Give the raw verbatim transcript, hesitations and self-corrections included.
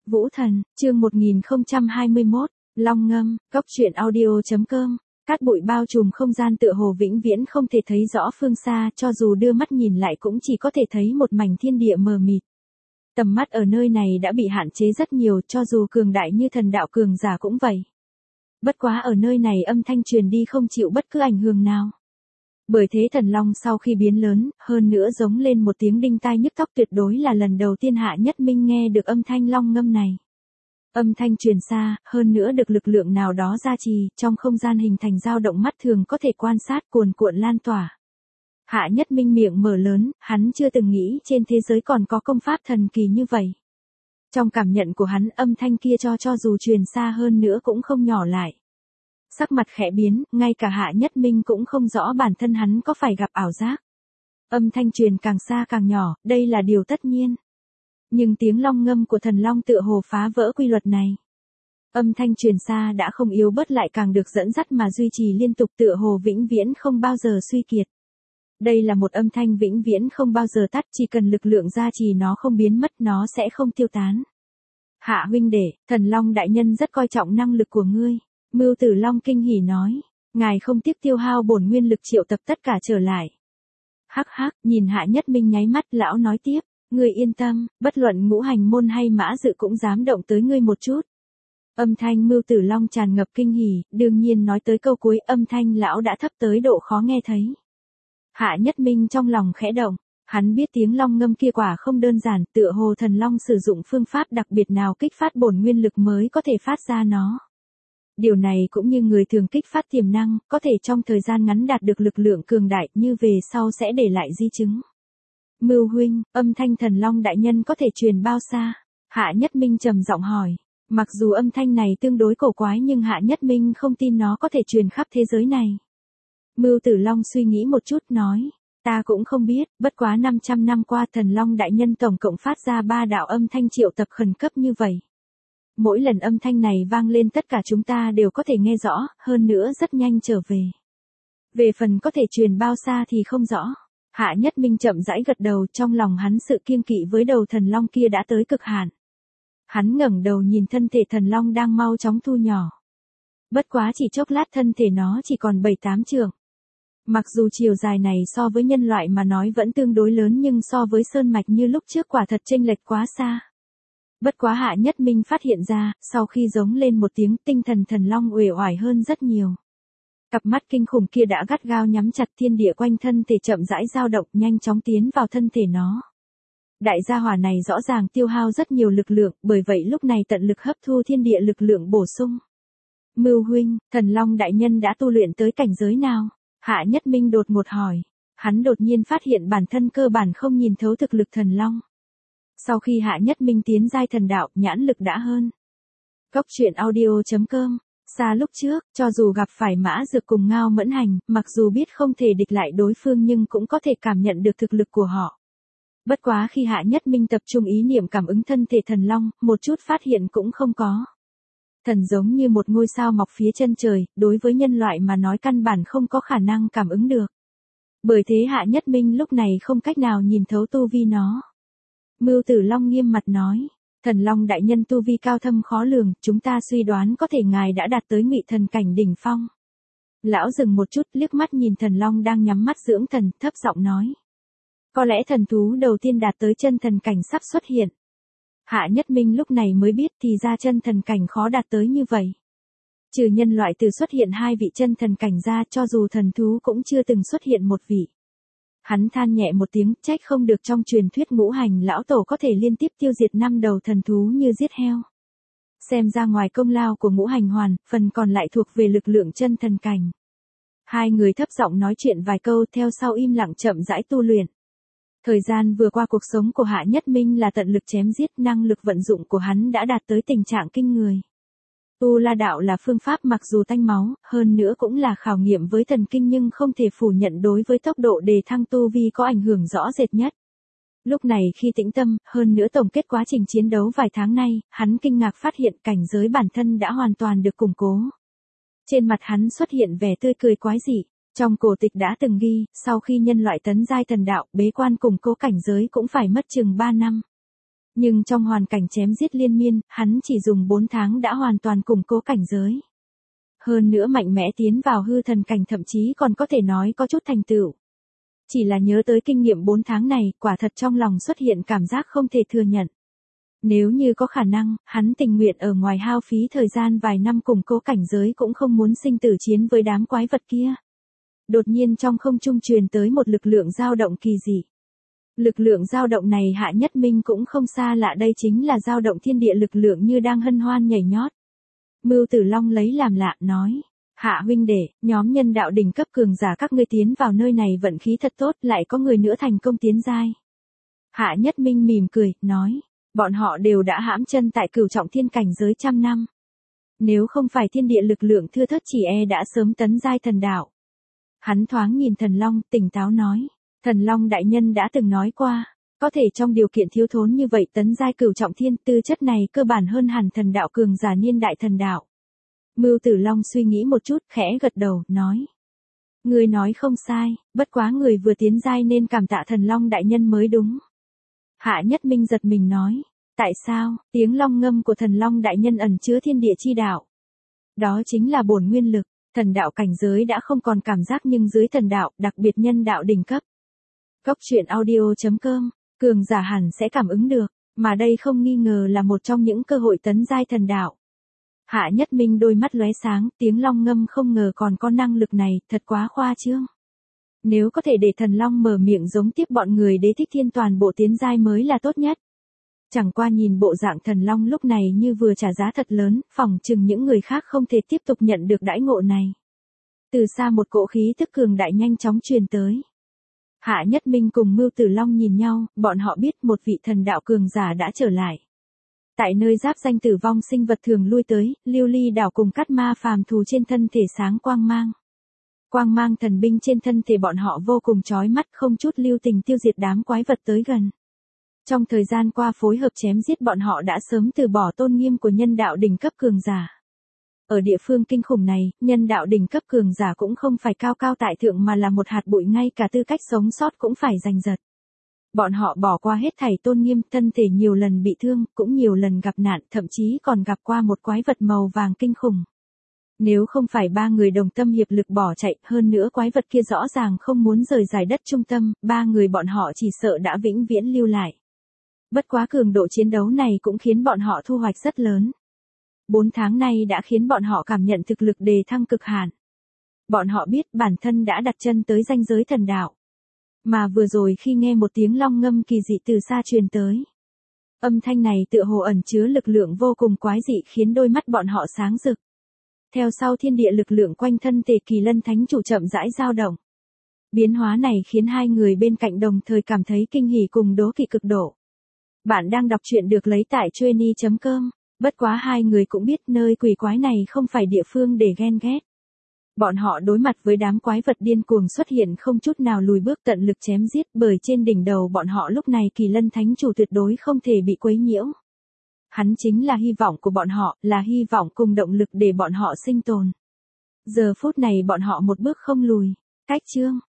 Vũ Thần, chương một nghìn không trăm hai mươi mốt, Long Ngâm, Cốc truyện audio chấm com. Cát bụi bao trùm không gian tựa hồ vĩnh viễn không thể thấy rõ phương xa, cho dù đưa mắt nhìn lại cũng chỉ có thể thấy một mảnh thiên địa mờ mịt. Tầm mắt ở nơi này đã bị hạn chế rất nhiều, cho dù cường đại như thần đạo cường giả cũng vậy. Bất quá ở nơi này âm thanh truyền đi không chịu bất cứ ảnh hưởng nào. Bởi thế thần long sau khi biến lớn, hơn nữa giống lên một tiếng đinh tai nhức óc, tuyệt đối là lần đầu tiên Hạ Nhất Minh nghe được âm thanh long ngâm này. Âm thanh truyền xa, hơn nữa được lực lượng nào đó gia trì, trong không gian hình thành dao động mắt thường có thể quan sát cuồn cuộn lan tỏa. Hạ Nhất Minh miệng mở lớn, hắn chưa từng nghĩ trên thế giới còn có công pháp thần kỳ như vậy. Trong cảm nhận của hắn, âm thanh kia cho cho dù truyền xa hơn nữa cũng không nhỏ lại. Sắc mặt khẽ biến, ngay cả Hạ Nhất Minh cũng không rõ bản thân hắn có phải gặp ảo giác. Âm thanh truyền càng xa càng nhỏ, đây là điều tất nhiên. Nhưng tiếng long ngâm của thần long tựa hồ phá vỡ quy luật này. Âm thanh truyền xa đã không yếu bớt lại càng được dẫn dắt mà duy trì liên tục, tựa hồ vĩnh viễn không bao giờ suy kiệt. Đây là một âm thanh vĩnh viễn không bao giờ tắt, chỉ cần lực lượng gia trì nó không biến mất, nó sẽ không tiêu tán. Hạ huynh đệ, thần long đại nhân rất coi trọng năng lực của ngươi. Mưu Tử Long kinh hỉ nói, ngài không tiếc tiêu hao bổn nguyên lực triệu tập tất cả trở lại. Hắc hắc, nhìn Hạ Nhất Minh nháy mắt, lão nói tiếp, ngươi yên tâm, bất luận ngũ hành môn hay mã dự cũng dám động tới ngươi một chút. Âm thanh Mưu Tử Long tràn ngập kinh hỉ, đương nhiên nói tới câu cuối, âm thanh lão đã thấp tới độ khó nghe thấy. Hạ Nhất Minh trong lòng khẽ động, hắn biết tiếng long ngâm kia quả không đơn giản, tựa hồ thần long sử dụng phương pháp đặc biệt nào kích phát bổn nguyên lực mới có thể phát ra nó. Điều này cũng như người thường kích phát tiềm năng, có thể trong thời gian ngắn đạt được lực lượng cường đại, như về sau sẽ để lại di chứng. Mưu huynh, âm thanh thần long đại nhân có thể truyền bao xa? Hạ Nhất Minh trầm giọng hỏi. Mặc dù âm thanh này tương đối cổ quái nhưng Hạ Nhất Minh không tin nó có thể truyền khắp thế giới này. Mưu Tử Long suy nghĩ một chút nói, ta cũng không biết, bất quá năm trăm năm qua thần long đại nhân tổng cộng phát ra ba đạo âm thanh triệu tập khẩn cấp như vậy. Mỗi lần âm thanh này vang lên tất cả chúng ta đều có thể nghe rõ, hơn nữa rất nhanh trở về. Về phần có thể truyền bao xa thì không rõ. Hạ Nhất Minh chậm rãi gật đầu, trong lòng hắn sự kiêng kỵ với đầu thần long kia đã tới cực hạn. Hắn ngẩng đầu nhìn thân thể thần long đang mau chóng thu nhỏ. Bất quá chỉ chốc lát thân thể nó chỉ còn bảy tám trượng. Mặc dù chiều dài này so với nhân loại mà nói vẫn tương đối lớn nhưng so với sơn mạch như lúc trước quả thật chênh lệch quá xa. Bất quá Hạ Nhất Minh phát hiện ra, sau khi giống lên một tiếng, tinh thần thần long uể oải hơn rất nhiều. Cặp mắt kinh khủng kia đã gắt gao nhắm chặt, thiên địa quanh thân thể chậm rãi dao động, nhanh chóng tiến vào thân thể nó. Đại gia hỏa này rõ ràng tiêu hao rất nhiều lực lượng, bởi vậy lúc này tận lực hấp thu thiên địa lực lượng bổ sung. Mưu huynh, thần long đại nhân đã tu luyện tới cảnh giới nào? Hạ Nhất Minh đột ngột hỏi. Hắn đột nhiên phát hiện bản thân cơ bản không nhìn thấu thực lực thần long. Sau khi Hạ Nhất Minh tiến giai thần đạo, nhãn lực đã hơn. Cốc truyện audio chấm com. Xa lúc trước, cho dù gặp phải Mã Dược cùng Ngao Mẫn Hành, mặc dù biết không thể địch lại đối phương nhưng cũng có thể cảm nhận được thực lực của họ. Bất quá khi Hạ Nhất Minh tập trung ý niệm cảm ứng thân thể thần long, một chút phát hiện cũng không có. Thần giống như một ngôi sao mọc phía chân trời, đối với nhân loại mà nói căn bản không có khả năng cảm ứng được. Bởi thế Hạ Nhất Minh lúc này không cách nào nhìn thấu tu vi nó. Mưu Tử Long nghiêm mặt nói, thần long đại nhân tu vi cao thâm khó lường, chúng ta suy đoán có thể ngài đã đạt tới ngụy thần cảnh đỉnh phong. Lão dừng một chút, liếc mắt nhìn thần long đang nhắm mắt dưỡng thần, thấp giọng nói. Có lẽ thần thú đầu tiên đạt tới chân thần cảnh sắp xuất hiện. Hạ Nhất Minh lúc này mới biết thì ra chân thần cảnh khó đạt tới như vậy. Trừ nhân loại từ xuất hiện hai vị chân thần cảnh ra, cho dù thần thú cũng chưa từng xuất hiện một vị. Hắn than nhẹ một tiếng, trách không được trong truyền thuyết ngũ hành lão tổ có thể liên tiếp tiêu diệt năm đầu thần thú như giết heo. Xem ra ngoài công lao của ngũ hành hoàn, phần còn lại thuộc về lực lượng chân thần cảnh. Hai người thấp giọng nói chuyện vài câu, theo sau im lặng chậm rãi tu luyện. Thời gian vừa qua cuộc sống của Hạ Nhất Minh là tận lực chém giết, năng lực vận dụng của hắn đã đạt tới tình trạng kinh người. Tu La đạo là phương pháp mặc dù tanh máu, hơn nữa cũng là khảo nghiệm với thần kinh nhưng không thể phủ nhận đối với tốc độ đề thăng tu vi có ảnh hưởng rõ rệt nhất. Lúc này khi tĩnh tâm, hơn nữa tổng kết quá trình chiến đấu vài tháng nay, hắn kinh ngạc phát hiện cảnh giới bản thân đã hoàn toàn được củng cố. Trên mặt hắn xuất hiện vẻ tươi cười quái dị. Trong cổ tịch đã từng ghi, sau khi nhân loại tấn giai thần đạo, bế quan củng cố cảnh giới cũng phải mất chừng ba năm. Nhưng trong hoàn cảnh chém giết liên miên, hắn chỉ dùng bốn tháng đã hoàn toàn củng cố cảnh giới. Hơn nữa mạnh mẽ tiến vào hư thần cảnh, thậm chí còn có thể nói có chút thành tựu. Chỉ là nhớ tới kinh nghiệm bốn tháng này, quả thật trong lòng xuất hiện cảm giác không thể thừa nhận. Nếu như có khả năng, hắn tình nguyện ở ngoài hao phí thời gian vài năm củng cố cảnh giới cũng không muốn sinh tử chiến với đám quái vật kia. Đột nhiên trong không trung truyền tới một lực lượng dao động kỳ dị. Lực lượng dao động này Hạ Nhất Minh cũng không xa lạ, đây chính là dao động thiên địa lực lượng như đang hân hoan nhảy nhót. Mưu Tử Long lấy làm lạ, nói. Hạ huynh đệ, nhóm nhân đạo đỉnh cấp cường giả các ngươi tiến vào nơi này vận khí thật tốt, lại có người nữa thành công tiến giai. Hạ Nhất Minh mỉm cười, nói. Bọn họ đều đã hãm chân tại cửu trọng thiên cảnh giới trăm năm. Nếu không phải thiên địa lực lượng thưa thớt chỉ e đã sớm tấn giai thần đạo. Hắn thoáng nhìn Thần Long, tỉnh táo nói. Thần Long đại nhân đã từng nói qua, có thể trong điều kiện thiếu thốn như vậy tấn giai cửu trọng thiên, tư chất này cơ bản hơn hẳn thần đạo cường giả niên đại thần đạo. Mưu Tử Long suy nghĩ một chút, khẽ gật đầu, nói. Người nói không sai, bất quá người vừa tiến giai nên cảm tạ Thần Long đại nhân mới đúng. Hạ Nhất Minh giật mình nói. Tại sao? Tiếng long ngâm của Thần Long đại nhân ẩn chứa thiên địa chi đạo. Đó chính là bổn nguyên lực, thần đạo cảnh giới đã không còn cảm giác, nhưng dưới thần đạo, đặc biệt nhân đạo đỉnh cấp. Cốc truyện audio chấm com, cường giả hẳn sẽ cảm ứng được, mà đây không nghi ngờ là một trong những cơ hội tấn giai thần đạo. Hạ Nhất Minh đôi mắt lóe sáng, tiếng long ngâm không ngờ còn có năng lực này, thật quá khoa trương. Nếu có thể để Thần Long mở miệng giống tiếp bọn người Đế Thích Thiên toàn bộ tiến giai mới là tốt nhất. Chẳng qua nhìn bộ dạng Thần Long lúc này như vừa trả giá thật lớn, phỏng chừng những người khác không thể tiếp tục nhận được đãi ngộ này. Từ xa một cỗ khí tức cường đại nhanh chóng truyền tới. Hạ Nhất Minh cùng Mưu Tử Long nhìn nhau, bọn họ biết một vị thần đạo cường giả đã trở lại. Tại nơi giáp danh tử vong sinh vật thường lui tới, Lưu Ly đảo cùng Cát Ma phàm thù trên thân thể sáng quang mang. Quang mang thần binh trên thân thể bọn họ vô cùng chói mắt, không chút lưu tình tiêu diệt đám quái vật tới gần. Trong thời gian qua phối hợp chém giết, bọn họ đã sớm từ bỏ tôn nghiêm của nhân đạo đỉnh cấp cường giả. Ở địa phương kinh khủng này, nhân đạo đỉnh cấp cường giả cũng không phải cao cao tại thượng mà là một hạt bụi, ngay cả tư cách sống sót cũng phải giành giật. Bọn họ bỏ qua hết thảy tôn nghiêm, thân thể nhiều lần bị thương, cũng nhiều lần gặp nạn, thậm chí còn gặp qua một quái vật màu vàng kinh khủng. Nếu không phải ba người đồng tâm hiệp lực bỏ chạy, hơn nữa quái vật kia rõ ràng không muốn rời giải đất trung tâm, ba người bọn họ chỉ sợ đã vĩnh viễn lưu lại. Bất quá cường độ chiến đấu này cũng khiến bọn họ thu hoạch rất lớn. Bốn tháng nay đã khiến bọn họ cảm nhận thực lực đề thăng cực hạn. Bọn họ biết bản thân đã đặt chân tới ranh giới thần đạo. Mà vừa rồi khi nghe một tiếng long ngâm kỳ dị từ xa truyền tới. Âm thanh này tựa hồ ẩn chứa lực lượng vô cùng quái dị, khiến đôi mắt bọn họ sáng rực. Theo sau thiên địa lực lượng quanh thân thể Kỳ Lân Thánh Chủ chậm rãi dao động. Biến hóa này khiến hai người bên cạnh đồng thời cảm thấy kinh hỉ cùng đố kỵ cực độ. Bạn đang đọc truyện được lấy tại chuyenny chấm com. Bất quá hai người cũng biết nơi quỷ quái này không phải địa phương để ghen ghét. Bọn họ đối mặt với đám quái vật điên cuồng xuất hiện không chút nào lùi bước, tận lực chém giết, bởi trên đỉnh đầu bọn họ lúc này Kỳ Lân Thánh Chủ tuyệt đối không thể bị quấy nhiễu. Hắn chính là hy vọng của bọn họ, là hy vọng cùng động lực để bọn họ sinh tồn. Giờ phút này bọn họ một bước không lùi. Cách chương